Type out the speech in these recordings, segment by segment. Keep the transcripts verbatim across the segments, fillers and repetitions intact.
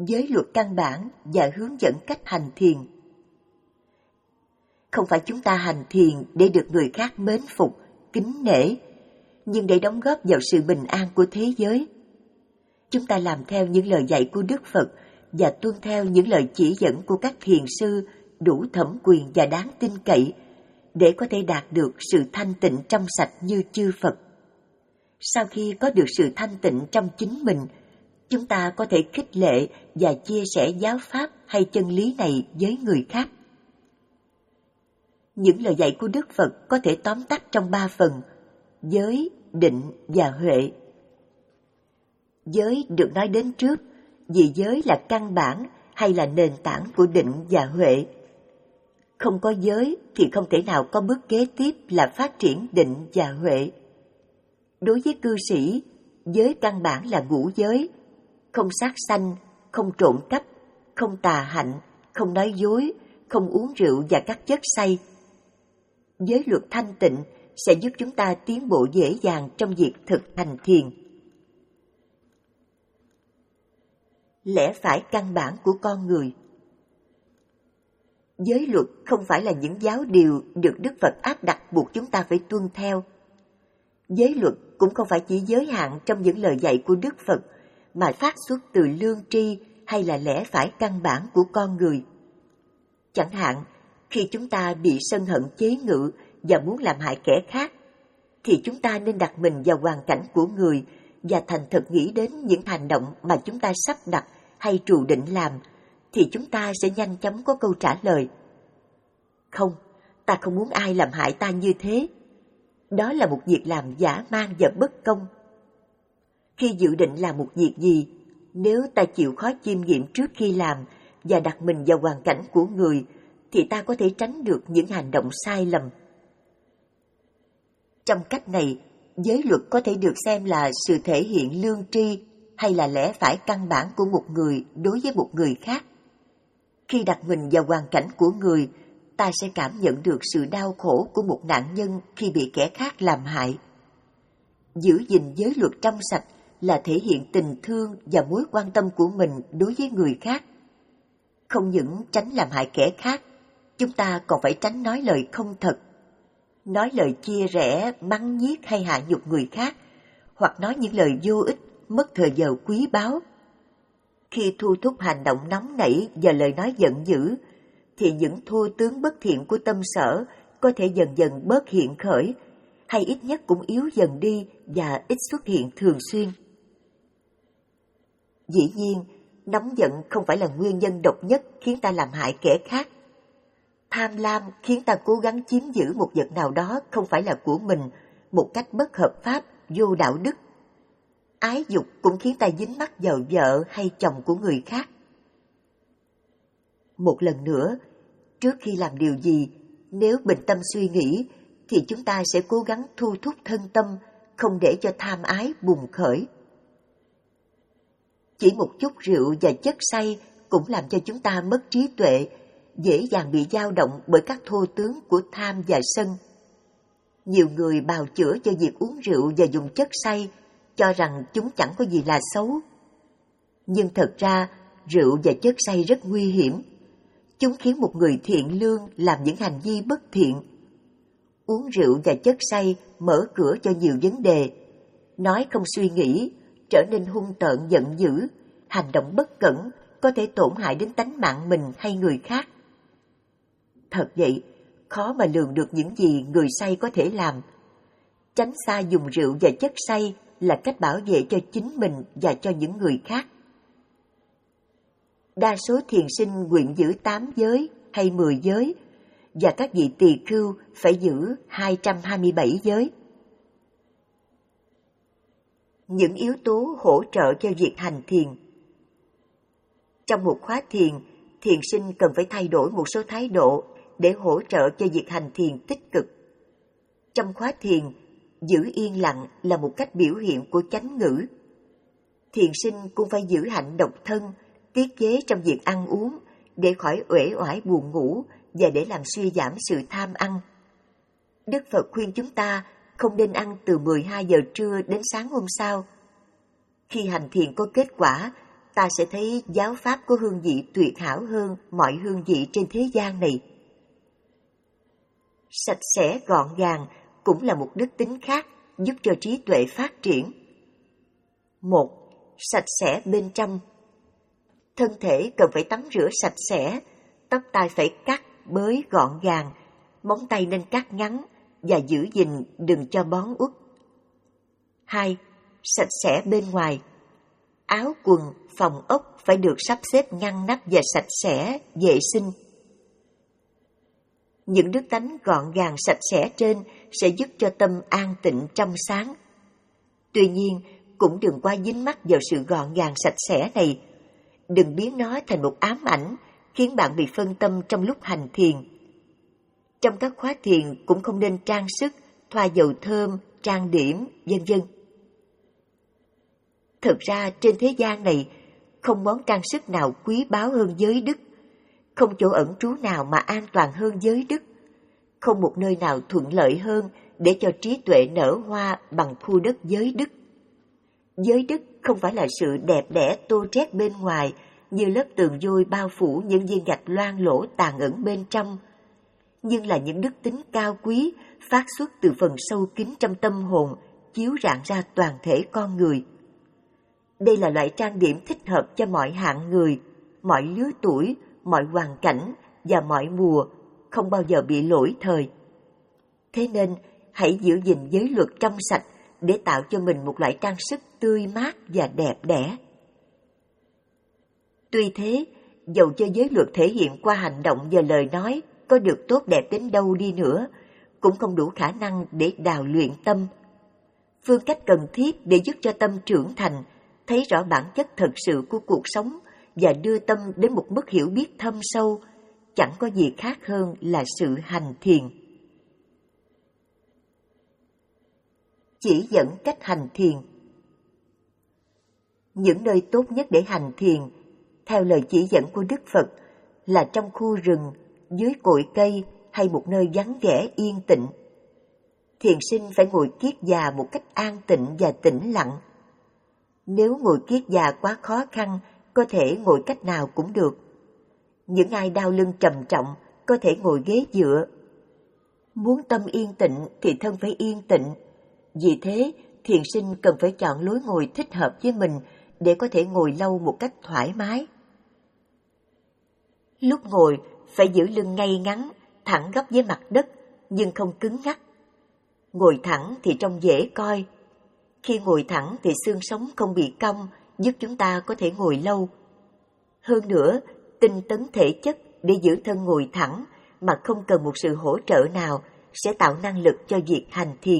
giới luật căn bản và hướng dẫn cách hành thiền. Không phải chúng ta hành thiền để được người khác mến phục, kính nể, nhưng để đóng góp vào sự bình an của thế giới. Chúng ta làm theo những lời dạy của Đức Phật và tuân theo những lời chỉ dẫn của các thiền sư đủ thẩm quyền và đáng tin cậy để có thể đạt được sự thanh tịnh trong sạch như chư Phật. Sau khi có được sự thanh tịnh trong chính mình, chúng ta có thể khích lệ và chia sẻ giáo pháp hay chân lý này với người khác. Những lời dạy của Đức Phật có thể tóm tắt trong ba phần: giới, định và huệ. Giới được nói đến trước vì giới là căn bản hay là nền tảng của định và huệ. Không có giới thì không thể nào có bước kế tiếp là phát triển định và huệ. Đối với cư sĩ, giới căn bản là ngũ giới: không sát sanh, không trộm cắp, không tà hạnh, không nói dối, không uống rượu và các chất say. Giới luật thanh tịnh sẽ giúp chúng ta tiến bộ dễ dàng trong việc thực hành thiền. Lẽ phải căn bản của con người. Giới luật không phải là những giáo điều được Đức Phật áp đặt buộc chúng ta phải tuân theo. Giới luật cũng không phải chỉ giới hạn trong những lời dạy của Đức Phật, mà phát xuất từ lương tri hay là lẽ phải căn bản của con người. Chẳng hạn, khi chúng ta bị sân hận chế ngự và muốn làm hại kẻ khác, thì chúng ta nên đặt mình vào hoàn cảnh của người và thành thật nghĩ đến những hành động mà chúng ta sắp đặt hay trù định làm, thì chúng ta sẽ nhanh chóng có câu trả lời. Không, ta không muốn ai làm hại ta như thế. Đó là một việc làm dã man và bất công. Khi dự định làm một việc gì, nếu ta chịu khó chiêm nghiệm trước khi làm và đặt mình vào hoàn cảnh của người, thì ta có thể tránh được những hành động sai lầm. Trong cách này, giới luật có thể được xem là sự thể hiện lương tri hay là lẽ phải căn bản của một người đối với một người khác. Khi đặt mình vào hoàn cảnh của người, ta sẽ cảm nhận được sự đau khổ của một nạn nhân khi bị kẻ khác làm hại. Giữ gìn giới luật trong sạch là thể hiện tình thương và mối quan tâm của mình đối với người khác. Không những tránh làm hại kẻ khác, chúng ta còn phải tránh nói lời không thật, nói lời chia rẽ, mắng nhiếc hay hạ nhục người khác, hoặc nói những lời vô ích, mất thời giờ quý báu. Khi thu thúc hành động nóng nảy và lời nói giận dữ, thì những thô tướng bất thiện của tâm sở có thể dần dần bớt hiện khởi, hay ít nhất cũng yếu dần đi và ít xuất hiện thường xuyên. Dĩ nhiên, nóng giận không phải là nguyên nhân độc nhất khiến ta làm hại kẻ khác. Tham lam khiến ta cố gắng chiếm giữ một vật nào đó không phải là của mình một cách bất hợp pháp, vô đạo đức. Ái dục cũng khiến ta dính mắc vào vợ hay chồng của người khác. Một lần nữa, trước khi làm điều gì, nếu bình tâm suy nghĩ, thì chúng ta sẽ cố gắng thu thúc thân tâm, không để cho tham ái bùng khởi. Chỉ một chút rượu và chất say cũng làm cho chúng ta mất trí tuệ, dễ dàng bị dao động bởi các thô tướng của tham và sân. Nhiều người bào chữa cho việc uống rượu và dùng chất say, cho rằng chúng chẳng có gì là xấu. Nhưng thật ra, rượu và chất say rất nguy hiểm. Chúng khiến một người thiện lương làm những hành vi bất thiện. Uống rượu và chất say mở cửa cho nhiều vấn đề. Nói không suy nghĩ, trở nên hung tợn giận dữ, hành động bất cẩn, có thể tổn hại đến tánh mạng mình hay người khác. Thật vậy, khó mà lường được những gì người say có thể làm. Tránh xa dùng rượu và chất say là cách bảo vệ cho chính mình và cho những người khác. Đa số thiền sinh nguyện giữ tám giới hay mười giới, và các vị tỳ khưu phải giữ hai trăm hai mươi bảy giới. Những yếu tố hỗ trợ cho việc hành thiền. Trong một khóa thiền, thiền sinh cần phải thay đổi một số thái độ để hỗ trợ cho việc hành thiền tích cực. Trong khóa thiền, giữ yên lặng là một cách biểu hiện của chánh ngữ. Thiền sinh cũng phải giữ hạnh độc thân, tiết chế trong việc ăn uống để khỏi uể oải buồn ngủ và để làm suy giảm sự tham ăn. Đức Phật khuyên chúng ta không nên ăn từ mười hai giờ trưa đến sáng hôm sau. Khi hành thiền có kết quả, ta sẽ thấy giáo pháp có hương vị tuyệt hảo hơn mọi hương vị trên thế gian này. Sạch sẽ gọn gàng cũng là một đức tính khác giúp cho trí tuệ phát triển. Một, sạch sẽ bên trong. Thân thể cần phải tắm rửa sạch sẽ, tóc tai phải cắt, bới gọn gàng, móng tay nên cắt ngắn và giữ gìn đừng cho bón uất. Hai, sạch sẽ bên ngoài. Áo quần, phòng ốc phải được sắp xếp ngăn nắp và sạch sẽ, vệ sinh. Những đức tánh gọn gàng sạch sẽ trên sẽ giúp cho tâm an tịnh trong sáng. Tuy nhiên, cũng đừng quá dính mắc vào sự gọn gàng sạch sẽ này. Đừng biến nó thành một ám ảnh, khiến bạn bị phân tâm trong lúc hành thiền. Trong các khóa thiền cũng không nên trang sức, thoa dầu thơm, trang điểm, vân vân. Thực ra trên thế gian này, không món trang sức nào quý báu hơn giới đức, không chỗ ẩn trú nào mà an toàn hơn giới đức, không một nơi nào thuận lợi hơn để cho trí tuệ nở hoa bằng khu đất giới đức. Giới đức không phải là sự đẹp đẽ tô trét bên ngoài như lớp tường vôi bao phủ những viên gạch loang lỗ tàn ẩn bên trong, nhưng là những đức tính cao quý phát xuất từ phần sâu kín trong tâm hồn, chiếu rạng ra toàn thể con người. Đây là loại trang điểm thích hợp cho mọi hạng người, mọi lứa tuổi, mọi hoàn cảnh và mọi mùa, không bao giờ bị lỗi thời. Thế nên, hãy giữ gìn giới luật trong sạch để tạo cho mình một loại trang sức tươi mát và đẹp đẽ. Tuy thế, dầu cho giới luật thể hiện qua hành động và lời nói có được tốt đẹp đến đâu đi nữa, cũng không đủ khả năng để đào luyện tâm. Phương cách cần thiết để giúp cho tâm trưởng thành, thấy rõ bản chất thật sự của cuộc sống và đưa tâm đến một mức hiểu biết thâm sâu, chẳng có gì khác hơn là sự hành thiền. Chỉ dẫn cách hành thiền. Những nơi tốt nhất để hành thiền, theo lời chỉ dẫn của Đức Phật, là trong khu rừng, dưới cội cây hay một nơi vắng vẻ yên tĩnh. Thiền sinh phải ngồi kiết già một cách an tịnh và tĩnh lặng. Nếu ngồi kiết già quá khó khăn, có thể ngồi cách nào cũng được. Những ai đau lưng trầm trọng có thể ngồi ghế dựa. Muốn tâm yên tịnh thì thân phải yên tịnh. Vì thế, thiền sinh cần phải chọn lối ngồi thích hợp với mình để có thể ngồi lâu một cách thoải mái. Lúc ngồi, phải giữ lưng ngay ngắn, thẳng góc với mặt đất, nhưng không cứng ngắc. Ngồi thẳng thì trông dễ coi. Khi ngồi thẳng thì xương sống không bị cong, giúp chúng ta có thể ngồi lâu. Hơn nữa, tinh tấn thể chất để giữ thân ngồi thẳng mà không cần một sự hỗ trợ nào sẽ tạo năng lực cho việc hành thiền.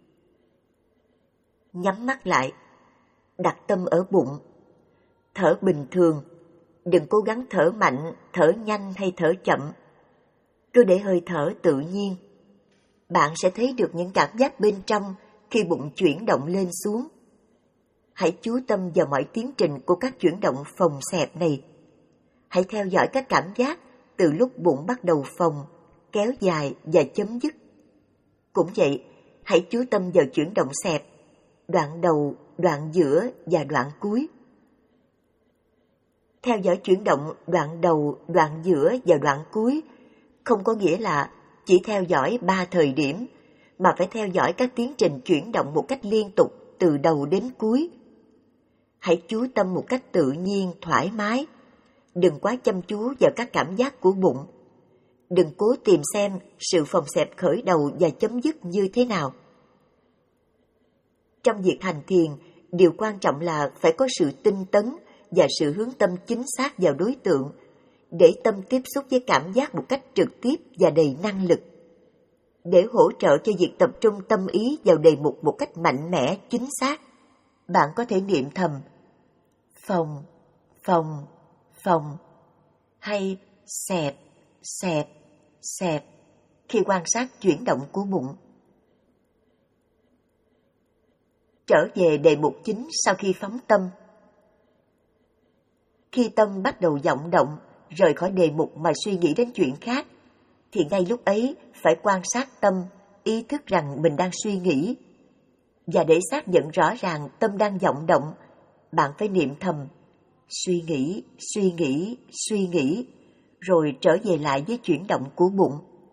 Nhắm mắt lại, đặt tâm ở bụng, thở bình thường, đừng cố gắng thở mạnh, thở nhanh hay thở chậm. Cứ để hơi thở tự nhiên. Bạn sẽ thấy được những cảm giác bên trong khi bụng chuyển động lên xuống. Hãy chú tâm vào mọi tiến trình của các chuyển động phồng xẹp này. Hãy theo dõi các cảm giác từ lúc bụng bắt đầu phồng, kéo dài và chấm dứt. Cũng vậy, hãy chú tâm vào chuyển động xẹp, đoạn đầu, đoạn giữa và đoạn cuối. Theo dõi chuyển động đoạn đầu, đoạn giữa và đoạn cuối không có nghĩa là chỉ theo dõi ba thời điểm, mà phải theo dõi các tiến trình chuyển động một cách liên tục từ đầu đến cuối. Hãy chú tâm một cách tự nhiên, thoải mái. Đừng quá chăm chú vào các cảm giác của bụng. Đừng cố tìm xem sự phồng xẹp khởi đầu và chấm dứt như thế nào. Trong việc hành thiền, điều quan trọng là phải có sự tinh tấn và sự hướng tâm chính xác vào đối tượng, để tâm tiếp xúc với cảm giác một cách trực tiếp và đầy năng lực. Để hỗ trợ cho việc tập trung tâm ý vào đề mục một cách mạnh mẽ, chính xác, bạn có thể niệm thầm phồng, phồng, phồng, hay xẹp, xẹp, xẹp khi quan sát chuyển động của bụng. Trở về đề mục chính sau khi phóng tâm. Khi tâm bắt đầu vọng động, rời khỏi đề mục mà suy nghĩ đến chuyện khác, thì ngay lúc ấy phải quan sát tâm, ý thức rằng mình đang suy nghĩ. Và để xác nhận rõ ràng tâm đang vọng động, bạn phải niệm thầm suy nghĩ, suy nghĩ, suy nghĩ, rồi trở về lại với chuyển động của bụng.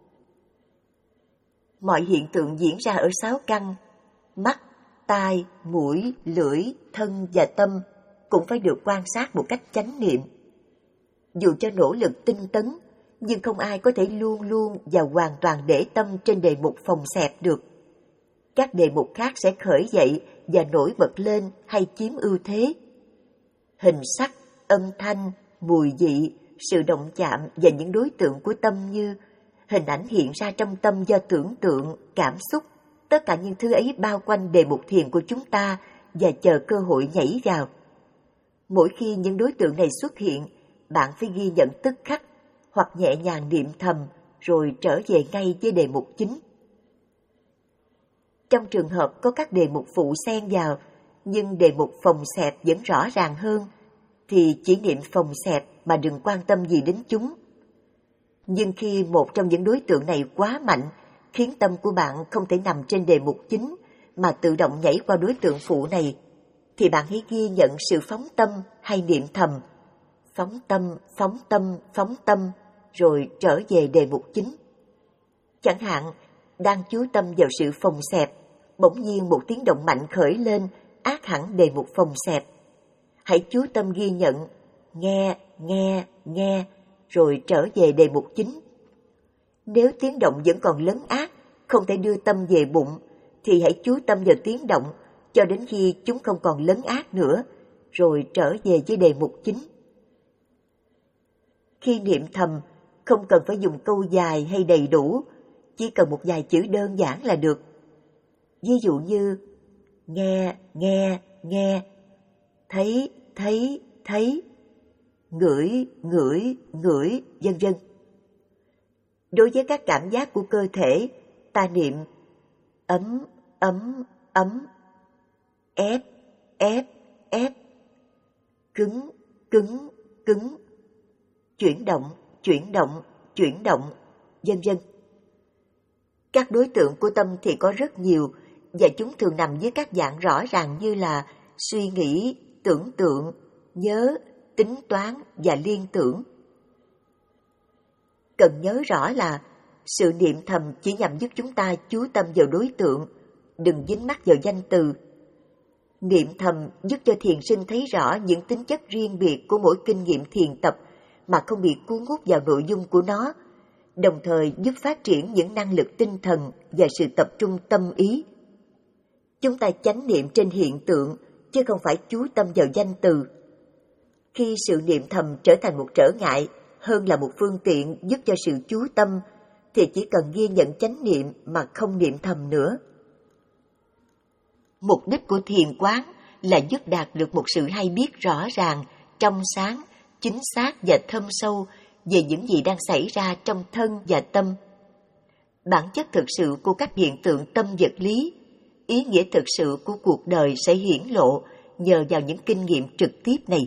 Mọi hiện tượng diễn ra ở sáu căn, mắt, tai, mũi, lưỡi, thân và tâm cũng phải được quan sát một cách chánh niệm. Dù cho nỗ lực tinh tấn, nhưng không ai có thể luôn luôn và hoàn toàn để tâm trên đề mục phòng xẹp được. Các đề mục khác sẽ khởi dậy và nổi bật lên hay chiếm ưu thế. Hình sắc, âm thanh, mùi vị, sự động chạm và những đối tượng của tâm như hình ảnh hiện ra trong tâm do tưởng tượng, cảm xúc, tất cả những thứ ấy bao quanh đề mục thiền của chúng ta và chờ cơ hội nhảy vào. Mỗi khi những đối tượng này xuất hiện, bạn phải ghi nhận tức khắc, hoặc nhẹ nhàng niệm thầm, rồi trở về ngay với đề mục chính. Trong trường hợp có các đề mục phụ xen vào, nhưng đề mục phòng xẹp vẫn rõ ràng hơn, thì chỉ niệm phòng xẹp mà đừng quan tâm gì đến chúng. Nhưng khi một trong những đối tượng này quá mạnh, khiến tâm của bạn không thể nằm trên đề mục chính, mà tự động nhảy qua đối tượng phụ này, thì bạn hãy ghi nhận sự phóng tâm hay niệm thầm. Phóng tâm, phóng tâm, phóng tâm, rồi trở về đề mục chính. Chẳng hạn, đang chú tâm vào sự phòng xẹp, bỗng nhiên một tiếng động mạnh khởi lên, át hẳn đề mục phòng xẹp. Hãy chú tâm ghi nhận, nghe, nghe, nghe, rồi trở về đề mục chính. Nếu tiếng động vẫn còn lấn át, không thể đưa tâm về bụng, thì hãy chú tâm vào tiếng động cho đến khi chúng không còn lấn át nữa, rồi trở về với đề mục chính. Khi niệm thầm, không cần phải dùng câu dài hay đầy đủ, chỉ cần một vài chữ đơn giản là được. Ví dụ như nghe, nghe, nghe, thấy, thấy, thấy, ngửi, ngửi, ngửi, vân vân. Đối với các cảm giác của cơ thể, ta niệm ấm, ấm, ấm, ép, ép, ép, cứng, cứng, cứng, chuyển động, chuyển động, chuyển động, vân vân. Các đối tượng của tâm thì có rất nhiều, và chúng thường nằm dưới các dạng rõ ràng như là suy nghĩ, tưởng tượng, nhớ, tính toán và liên tưởng. Cần nhớ rõ là sự niệm thầm chỉ nhằm giúp chúng ta chú tâm vào đối tượng, đừng dính mắc vào danh từ. Niệm thầm giúp cho thiền sinh thấy rõ những tính chất riêng biệt của mỗi kinh nghiệm thiền tập mà không bị cuốn hút vào nội dung của nó, đồng thời giúp phát triển những năng lực tinh thần và sự tập trung tâm ý. Chúng ta chánh niệm trên hiện tượng, chứ không phải chú tâm vào danh từ. Khi sự niệm thầm trở thành một trở ngại hơn là một phương tiện giúp cho sự chú tâm, thì chỉ cần ghi nhận chánh niệm mà không niệm thầm nữa. Mục đích của thiền quán là giúp đạt được một sự hay biết rõ ràng, trong sáng, chính xác và thâm sâu về những gì đang xảy ra trong thân và tâm. Bản chất thực sự của các hiện tượng tâm vật lý, ý nghĩa thực sự của cuộc đời sẽ hiển lộ nhờ vào những kinh nghiệm trực tiếp này.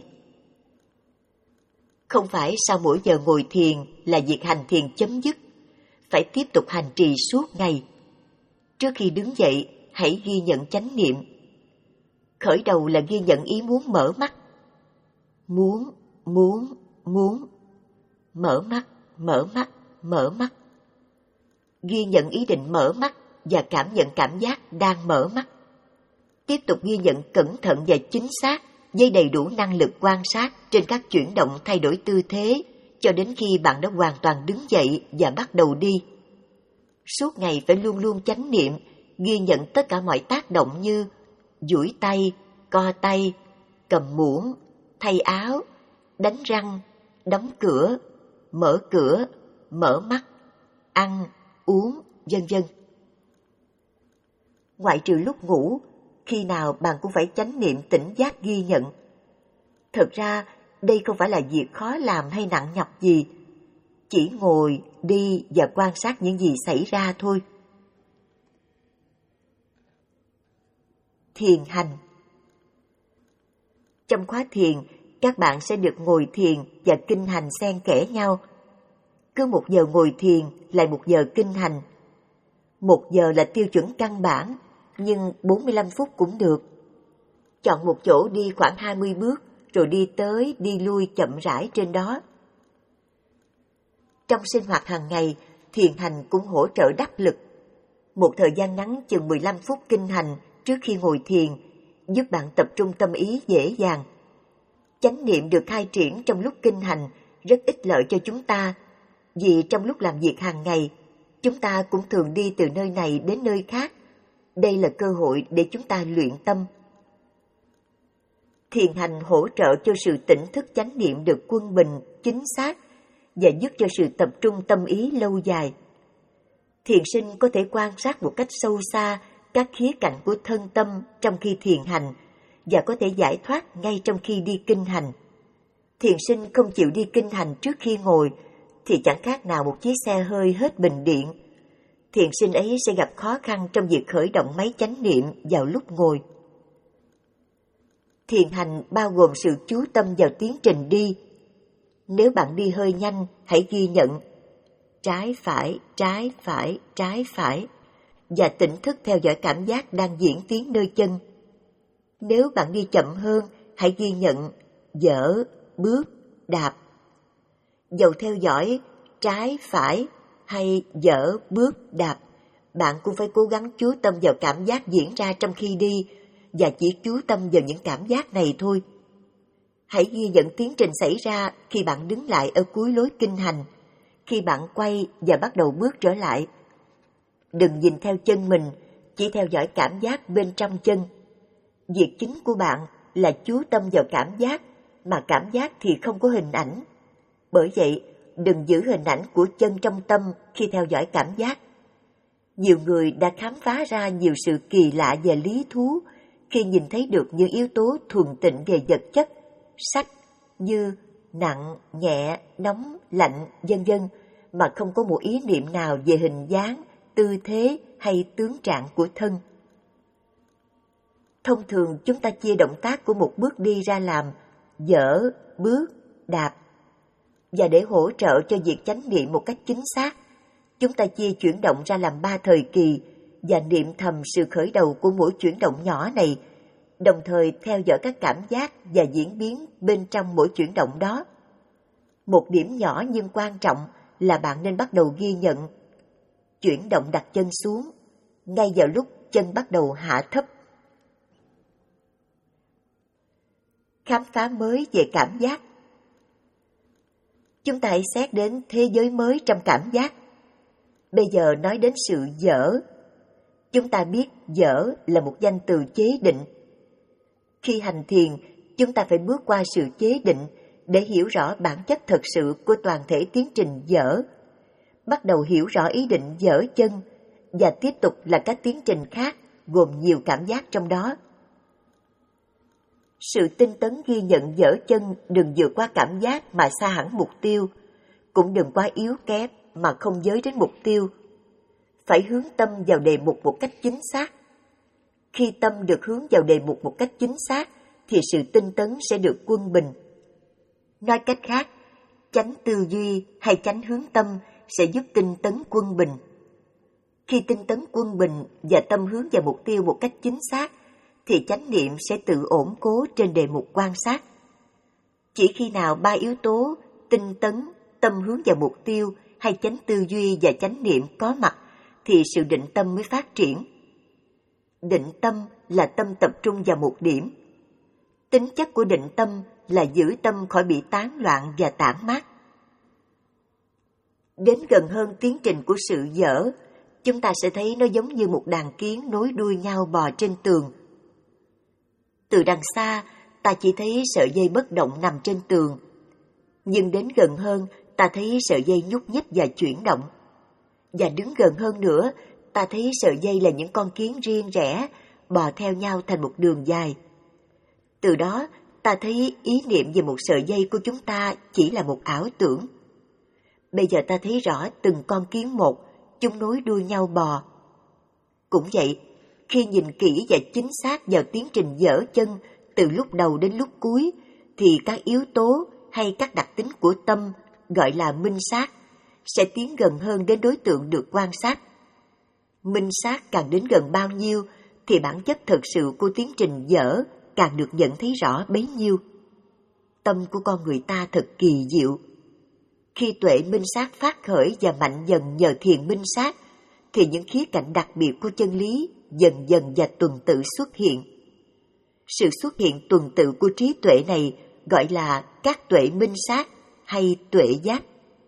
Không phải sau mỗi giờ ngồi thiền là việc hành thiền chấm dứt, phải tiếp tục hành trì suốt ngày. Trước khi đứng dậy, hãy ghi nhận chánh niệm. Khởi đầu là ghi nhận ý muốn mở mắt. Muốn, muốn, muốn. Mở mắt, mở mắt, mở mắt. Ghi nhận ý định mở mắt và cảm nhận cảm giác đang mở mắt. Tiếp tục ghi nhận cẩn thận và chính xác với đầy đủ năng lực quan sát trên các chuyển động thay đổi tư thế cho đến khi bạn đã hoàn toàn đứng dậy và bắt đầu đi. Suốt ngày phải luôn luôn chánh niệm, ghi nhận tất cả mọi tác động như duỗi tay, co tay, cầm muỗng, thay áo, đánh răng, đóng cửa, mở cửa, mở mắt, ăn, uống, vân vân. Ngoại trừ lúc ngủ, khi nào bạn cũng phải chánh niệm tỉnh giác ghi nhận. Thật ra, đây không phải là việc khó làm hay nặng nhọc gì. Chỉ ngồi, đi và quan sát những gì xảy ra thôi. Thiền hành. Trong khóa thiền, các bạn sẽ được ngồi thiền và kinh hành xen kẽ nhau. Cứ một giờ ngồi thiền lại một giờ kinh hành. Một giờ là tiêu chuẩn căn bản, nhưng bốn mươi lăm phút cũng được. Chọn một chỗ đi khoảng hai mươi bước, rồi đi tới, đi lui chậm rãi trên đó. Trong sinh hoạt hàng ngày, thiền hành cũng hỗ trợ đắc lực. Một thời gian ngắn chừng mười lăm phút kinh hành trước khi ngồi thiền, giúp bạn tập trung tâm ý dễ dàng. Chánh niệm được khai triển trong lúc kinh hành rất ích lợi cho chúng ta, vì trong lúc làm việc hàng ngày, chúng ta cũng thường đi từ nơi này đến nơi khác. Đây là cơ hội để chúng ta luyện tâm. Thiền hành hỗ trợ cho sự tỉnh thức chánh niệm được quân bình, chính xác và giúp cho sự tập trung tâm ý lâu dài. Thiền sinh có thể quan sát một cách sâu xa các khía cạnh của thân tâm trong khi thiền hành và có thể giải thoát ngay trong khi đi kinh hành. Thiền sinh không chịu đi kinh hành trước khi ngồi thì chẳng khác nào một chiếc xe hơi hết bình điện. Thiền sinh ấy sẽ gặp khó khăn trong việc khởi động máy chánh niệm vào lúc ngồi. Thiền hành bao gồm sự chú tâm vào tiến trình đi. Nếu bạn đi hơi nhanh, hãy ghi nhận trái phải, trái phải, trái phải và tỉnh thức theo dõi cảm giác đang diễn tiến nơi chân. Nếu bạn đi chậm hơn, hãy ghi nhận dở, bước, đạp. Dầu theo dõi trái phải hay dở, bước, đạp, bạn cũng phải cố gắng chú tâm vào cảm giác diễn ra trong khi đi và chỉ chú tâm vào những cảm giác này thôi. Hãy ghi nhận tiến trình xảy ra khi bạn đứng lại ở cuối lối kinh hành, khi bạn quay và bắt đầu bước trở lại. Đừng nhìn theo chân mình, chỉ theo dõi cảm giác bên trong chân. Việc chính của bạn là chú tâm vào cảm giác, mà cảm giác thì không có hình ảnh. Bởi vậy, đừng giữ hình ảnh của chân trong tâm khi theo dõi cảm giác. Nhiều người đã khám phá ra nhiều sự kỳ lạ về lý thú khi nhìn thấy được những yếu tố thuần tịnh về vật chất, sắc như nặng, nhẹ, nóng, lạnh, vân vân mà không có một ý niệm nào về hình dáng, tư thế hay tướng trạng của thân. Thông thường chúng ta chia động tác của một bước đi ra làm dở, bước, đạp. Và để hỗ trợ cho việc chánh niệm một cách chính xác, chúng ta chia chuyển động ra làm ba thời kỳ và niệm thầm sự khởi đầu của mỗi chuyển động nhỏ này, đồng thời theo dõi các cảm giác và diễn biến bên trong mỗi chuyển động đó. Một điểm nhỏ nhưng quan trọng là bạn nên bắt đầu ghi nhận chuyển động đặt chân xuống, ngay vào lúc chân bắt đầu hạ thấp. Khám phá mới về cảm giác. Chúng ta hãy xét đến thế giới mới trong cảm giác. Bây giờ nói đến sự dở. Chúng ta biết dở là một danh từ chế định. Khi hành thiền, chúng ta phải bước qua sự chế định để hiểu rõ bản chất thực sự của toàn thể tiến trình dở. Bắt đầu hiểu rõ ý định dở chân và tiếp tục là các tiến trình khác gồm nhiều cảm giác trong đó. Sự tinh tấn ghi nhận dở chân đừng vượt qua cảm giác mà xa hẳn mục tiêu, cũng đừng quá yếu kém mà không giới đến mục tiêu. Phải hướng tâm vào đề mục một cách chính xác. Khi tâm được hướng vào đề mục một cách chính xác, thì sự tinh tấn sẽ được quân bình. Nói cách khác, chánh tư duy hay chánh hướng tâm sẽ giúp tinh tấn quân bình. Khi tinh tấn quân bình và tâm hướng vào mục tiêu một cách chính xác, thì chánh niệm sẽ tự ổn cố trên đề mục quan sát. Chỉ khi nào ba yếu tố tinh tấn, tâm hướng vào mục tiêu hay chánh tư duy và chánh niệm có mặt, thì sự định tâm mới phát triển. Định tâm là tâm tập trung vào một điểm. Tính chất của định tâm là giữ tâm khỏi bị tán loạn và tản mát. Đến gần hơn tiến trình của sự dở, chúng ta sẽ thấy nó giống như một đàn kiến nối đuôi nhau bò trên tường. Từ đằng xa, ta chỉ thấy sợi dây bất động nằm trên tường. Nhưng đến gần hơn, ta thấy sợi dây nhúc nhích và chuyển động. Và đứng gần hơn nữa, ta thấy sợi dây là những con kiến riêng rẽ, bò theo nhau thành một đường dài. Từ đó, ta thấy ý niệm về một sợi dây của chúng ta chỉ là một ảo tưởng. Bây giờ ta thấy rõ từng con kiến một, chúng nối đuôi nhau bò. Cũng vậy, khi nhìn kỹ và chính xác vào tiến trình dở chân từ lúc đầu đến lúc cuối, thì các yếu tố hay các đặc tính của tâm, gọi là minh sát, sẽ tiến gần hơn đến đối tượng được quan sát. Minh sát càng đến gần bao nhiêu, thì bản chất thực sự của tiến trình dở càng được nhận thấy rõ bấy nhiêu. tâm của con người ta thật kỳ diệu. Khi tuệ minh sát phát khởi và mạnh dần nhờ thiền minh sát, thì những khía cạnh đặc biệt của chân lý dần dần và tuần tự xuất hiện. Sự xuất hiện tuần tự của trí tuệ này gọi là các tuệ minh sát hay tuệ giác.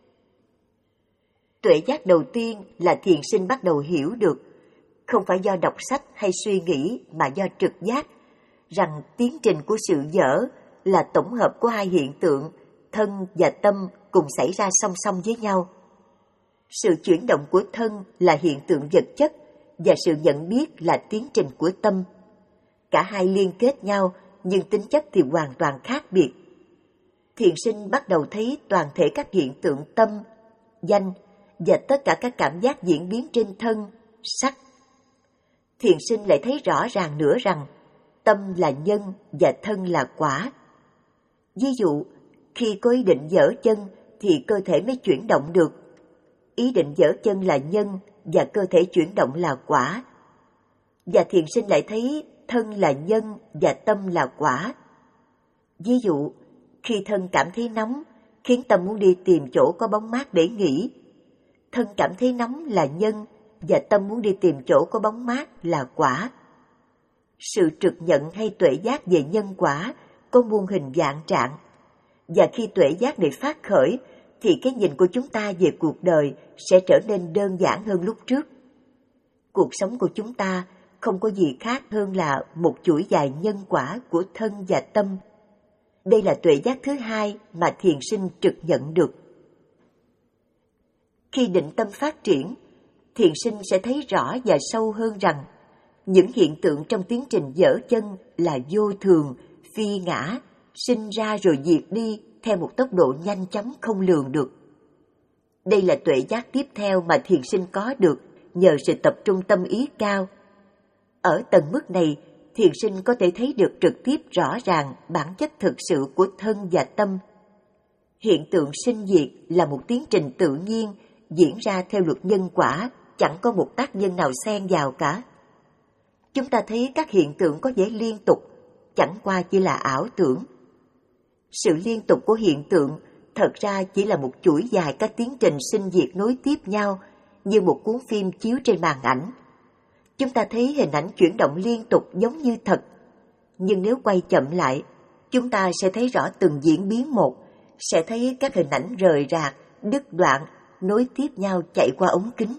Tuệ giác đầu tiên là thiền sinh bắt đầu hiểu được, không phải do đọc sách hay suy nghĩ mà do trực giác, rằng tiến trình của sự dở là tổng hợp của hai hiện tượng, thân và tâm cùng xảy ra song song với nhau. Sự chuyển động của thân là hiện tượng vật chất và sự nhận biết là tiến trình của tâm. Cả hai liên kết nhau nhưng tính chất thì hoàn toàn khác biệt. Thiền sinh bắt đầu thấy toàn thể các hiện tượng tâm, danh và tất cả các cảm giác diễn biến trên thân, sắc. Thiền sinh lại thấy rõ ràng nữa rằng tâm là nhân và thân là quả. Ví dụ, khi có ý định dở chân thì cơ thể mới chuyển động được. Ý định dở chân là nhân và cơ thể chuyển động là quả. Và thiền sinh lại thấy thân là nhân và tâm là quả. Ví dụ, khi thân cảm thấy nóng, khiến tâm muốn đi tìm chỗ có bóng mát để nghỉ. Thân cảm thấy nóng là nhân và tâm muốn đi tìm chỗ có bóng mát là quả. Sự trực nhận hay tuệ giác về nhân quả có muôn hình vạn trạng. Và khi tuệ giác này phát khởi, thì cái nhìn của chúng ta về cuộc đời sẽ trở nên đơn giản hơn lúc trước. Cuộc sống của chúng ta không có gì khác hơn là một chuỗi dài nhân quả của thân và tâm. Đây là tuệ giác thứ hai mà thiền sinh trực nhận được. Khi định tâm phát triển, thiền sinh sẽ thấy rõ và sâu hơn rằng những hiện tượng trong tiến trình dở chân là vô thường, phi ngã, sinh ra rồi diệt đi theo một tốc độ nhanh chóng không lường được. Đây là tuệ giác tiếp theo mà thiền sinh có được nhờ sự tập trung tâm ý cao. Ở tầng mức này, thiền sinh có thể thấy được trực tiếp rõ ràng bản chất thực sự của thân và tâm. Hiện tượng sinh diệt là một tiến trình tự nhiên diễn ra theo luật nhân quả, chẳng có một tác nhân nào xen vào cả. Chúng ta thấy các hiện tượng có vẻ liên tục, chẳng qua chỉ là ảo tưởng. Sự liên tục của hiện tượng thật ra chỉ là một chuỗi dài các tiến trình sinh diệt nối tiếp nhau như một cuốn phim chiếu trên màn ảnh. Chúng ta thấy hình ảnh chuyển động liên tục giống như thật, nhưng nếu quay chậm lại, chúng ta sẽ thấy rõ từng diễn biến một, sẽ thấy các hình ảnh rời rạc, đứt đoạn, nối tiếp nhau chạy qua ống kính.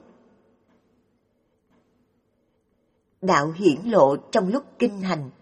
Đạo hiển lộ trong lúc kinh hành.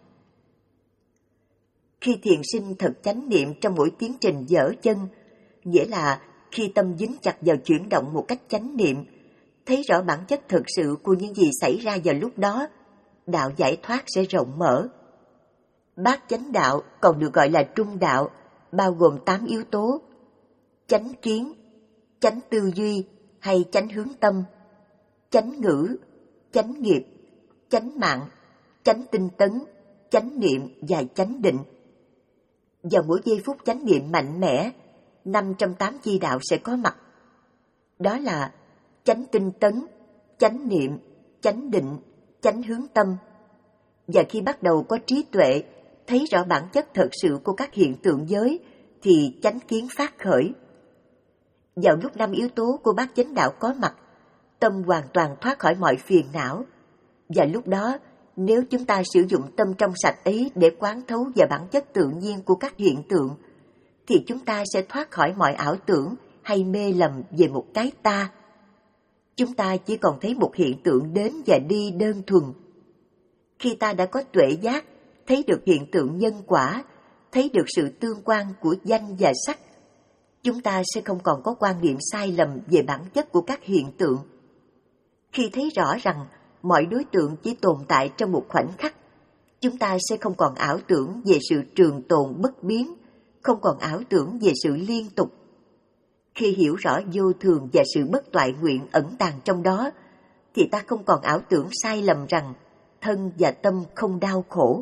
Khi thiền sinh thật chánh niệm trong mỗi tiến trình dở chân, nghĩa là khi tâm dính chặt vào chuyển động một cách chánh niệm, thấy rõ bản chất thực sự của những gì xảy ra vào lúc đó, đạo giải thoát sẽ rộng mở. Bát chánh đạo còn được gọi là trung đạo, bao gồm tám yếu tố: chánh kiến, chánh tư duy hay chánh hướng tâm, chánh ngữ, chánh nghiệp, chánh mạng, chánh tinh tấn, chánh niệm và chánh định. Vào mỗi giây phút chánh niệm mạnh mẽ, năm trong tám chi đạo sẽ có mặt. Đó là chánh tinh tấn, chánh niệm, chánh định, chánh hướng tâm. Và khi bắt đầu có trí tuệ, thấy rõ bản chất thật sự của các hiện tượng giới, thì chánh kiến phát khởi. Vào lúc năm yếu tố của bát chánh đạo có mặt, tâm hoàn toàn thoát khỏi mọi phiền não. Và lúc đó, nếu chúng ta sử dụng tâm trong sạch ấy để quán thấu vào bản chất tự nhiên của các hiện tượng, thì chúng ta sẽ thoát khỏi mọi ảo tưởng hay mê lầm về một cái ta. Chúng ta chỉ còn thấy một hiện tượng đến và đi đơn thuần. Khi ta đã có tuệ giác, thấy được hiện tượng nhân quả, thấy được sự tương quan của danh và sắc, chúng ta sẽ không còn có quan niệm sai lầm về bản chất của các hiện tượng. Khi thấy rõ rằng mọi đối tượng chỉ tồn tại trong một khoảnh khắc, chúng ta sẽ không còn ảo tưởng về sự trường tồn bất biến, không còn ảo tưởng về sự liên tục. Khi hiểu rõ vô thường và sự bất toại nguyện ẩn tàng trong đó, thì ta không còn ảo tưởng sai lầm rằng thân và tâm không đau khổ.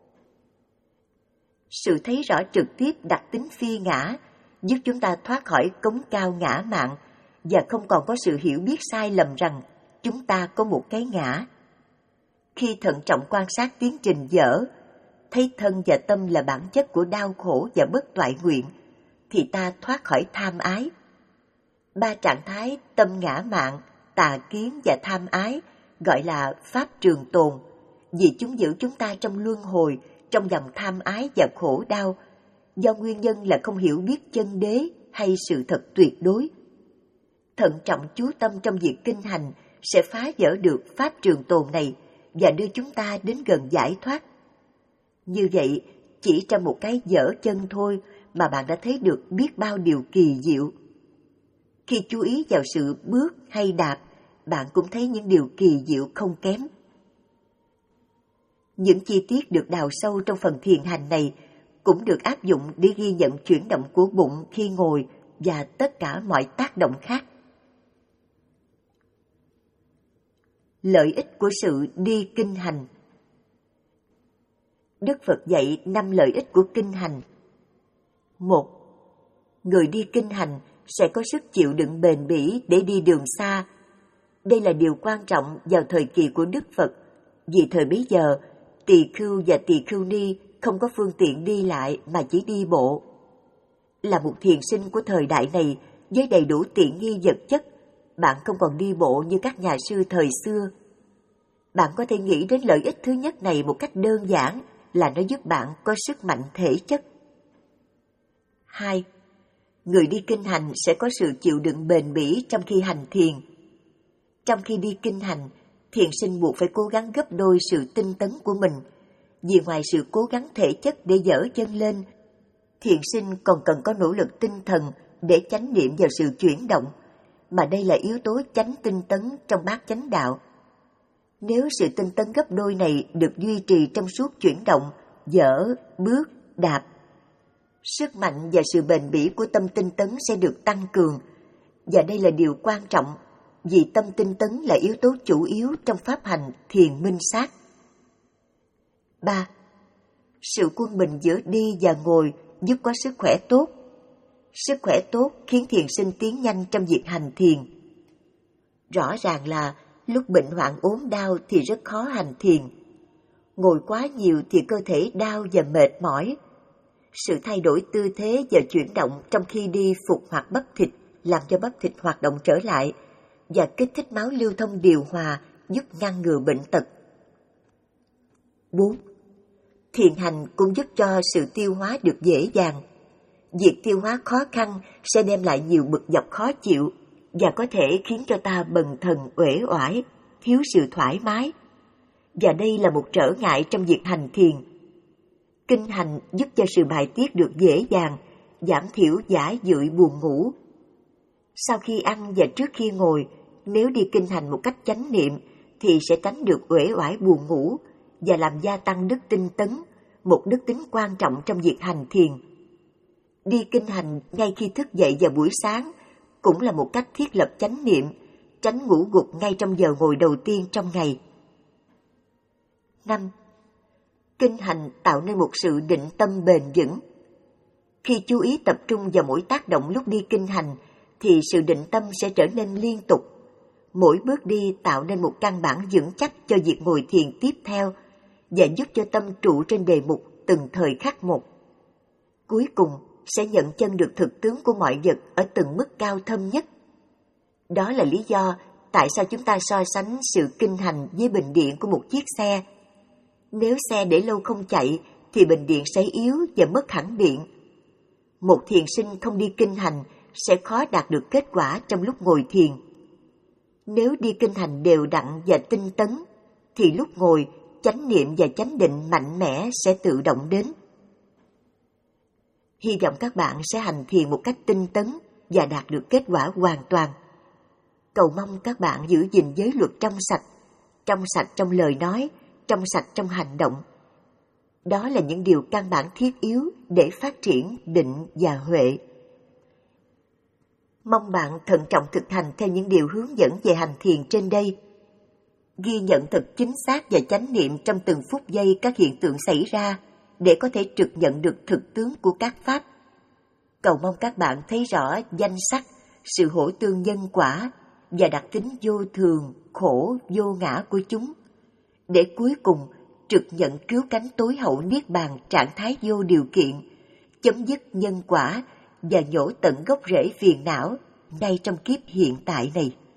Sự thấy rõ trực tiếp đặc tính phi ngã giúp chúng ta thoát khỏi cống cao ngã mạn và không còn có sự hiểu biết sai lầm rằng chúng ta có một cái ngã. Khi thận trọng quan sát tiến trình dở, thấy thân và tâm là bản chất của đau khổ và bất toại nguyện, thì ta thoát khỏi tham ái. Ba trạng thái tâm ngã mạn, tà kiến và tham ái gọi là pháp trường tồn, vì chúng giữ chúng ta trong luân hồi, trong dòng tham ái và khổ đau, do nguyên nhân là không hiểu biết chân đế hay sự thật tuyệt đối. Thận trọng chú tâm trong việc kinh hành sẽ phá vỡ được pháp trường tồn này và đưa chúng ta đến gần giải thoát. Như vậy, chỉ trong một cái dở chân thôi mà bạn đã thấy được biết bao điều kỳ diệu. Khi chú ý vào sự bước hay đạp, bạn cũng thấy những điều kỳ diệu không kém. Những chi tiết được đào sâu trong phần thiền hành này cũng được áp dụng để ghi nhận chuyển động của bụng khi ngồi và tất cả mọi tác động khác. Lợi ích của sự đi kinh hành. Đức Phật dạy năm lợi ích của kinh hành. Một, người đi kinh hành sẽ có sức chịu đựng bền bỉ để đi đường xa. Đây là điều quan trọng vào thời kỳ của Đức Phật, vì thời bấy giờ, tỳ khưu và tỳ khưu ni không có phương tiện đi lại mà chỉ đi bộ. Là một thiền sinh của thời đại này, với đầy đủ tiện nghi vật chất, bạn không còn đi bộ như các nhà sư thời xưa. Bạn có thể nghĩ đến lợi ích thứ nhất này một cách đơn giản là nó giúp bạn có sức mạnh thể chất. Hai, người đi kinh hành sẽ có sự chịu đựng bền bỉ trong khi hành thiền. Trong khi đi kinh hành, thiền sinh buộc phải cố gắng gấp đôi sự tinh tấn của mình, vì ngoài sự cố gắng thể chất để dở chân lên, thiền sinh còn cần có nỗ lực tinh thần để chánh niệm vào sự chuyển động, mà đây là yếu tố chánh tinh tấn trong bát chánh đạo. Nếu sự tinh tấn gấp đôi này được duy trì trong suốt chuyển động, dở, bước, đạp, sức mạnh và sự bền bỉ của tâm tinh tấn sẽ được tăng cường, và đây là điều quan trọng, vì tâm tinh tấn là yếu tố chủ yếu trong pháp hành thiền minh sát. Ba, sự quân bình giữa đi và ngồi giúp có sức khỏe tốt. Sức khỏe tốt khiến thiền sinh tiến nhanh trong việc hành thiền. Rõ ràng là lúc bệnh hoạn ốm đau thì rất khó hành thiền. Ngồi quá nhiều thì cơ thể đau và mệt mỏi. Sự thay đổi tư thế và chuyển động trong khi đi phục hoạt bắp thịt làm cho bắp thịt hoạt động trở lại và kích thích máu lưu thông điều hòa, giúp ngăn ngừa bệnh tật. Bốn, thiền hành cũng giúp cho sự tiêu hóa được dễ dàng. Việc tiêu hóa khó khăn sẽ đem lại nhiều bực dọc khó chịu và có thể khiến cho ta bần thần uể oải, thiếu sự thoải mái. Và đây là một trở ngại trong việc hành thiền. Kinh hành giúp cho sự bài tiết được dễ dàng, giảm thiểu dã dụi buồn ngủ. Sau khi ăn và trước khi ngồi, nếu đi kinh hành một cách chánh niệm thì sẽ tránh được uể oải buồn ngủ và làm gia tăng đức tinh tấn, một đức tính quan trọng trong việc hành thiền. Đi kinh hành ngay khi thức dậy vào buổi sáng cũng là một cách thiết lập chánh niệm, tránh ngủ gục ngay trong giờ ngồi đầu tiên trong ngày. Năm, kinh hành tạo nên một sự định tâm bền vững. Khi chú ý tập trung vào mỗi tác động lúc đi kinh hành, thì sự định tâm sẽ trở nên liên tục. Mỗi bước đi tạo nên một căn bản vững chắc cho việc ngồi thiền tiếp theo và giúp cho tâm trụ trên đề mục từng thời khắc một. Cuối cùng sẽ nhận chân được thực tướng của mọi vật ở từng mức cao thâm nhất. Đó là lý do tại sao chúng ta so sánh sự kinh hành với bình điện của một chiếc xe. Nếu xe để lâu không chạy thì bình điện sẽ yếu và mất hẳn điện. Một thiền sinh không đi kinh hành sẽ khó đạt được kết quả trong lúc ngồi thiền. Nếu đi kinh hành đều đặn và tinh tấn, thì lúc ngồi, chánh niệm và chánh định mạnh mẽ sẽ tự động đến. Hy vọng các bạn sẽ hành thiền một cách tinh tấn và đạt được kết quả hoàn toàn. Cầu mong các bạn giữ gìn giới luật trong sạch, trong sạch trong lời nói, trong sạch trong hành động. Đó là những điều căn bản thiết yếu để phát triển định và huệ. Mong bạn thận trọng thực hành theo những điều hướng dẫn về hành thiền trên đây. Ghi nhận thật chính xác và chánh niệm trong từng phút giây các hiện tượng xảy ra để có thể trực nhận được thực tướng của các pháp. Cầu mong các bạn thấy rõ danh sắc, sự hỗ tương nhân quả và đặc tính vô thường, khổ, vô ngã của chúng, để cuối cùng trực nhận cứu cánh tối hậu niết bàn trạng thái vô điều kiện, chấm dứt nhân quả và nhổ tận gốc rễ phiền não ngay trong kiếp hiện tại này.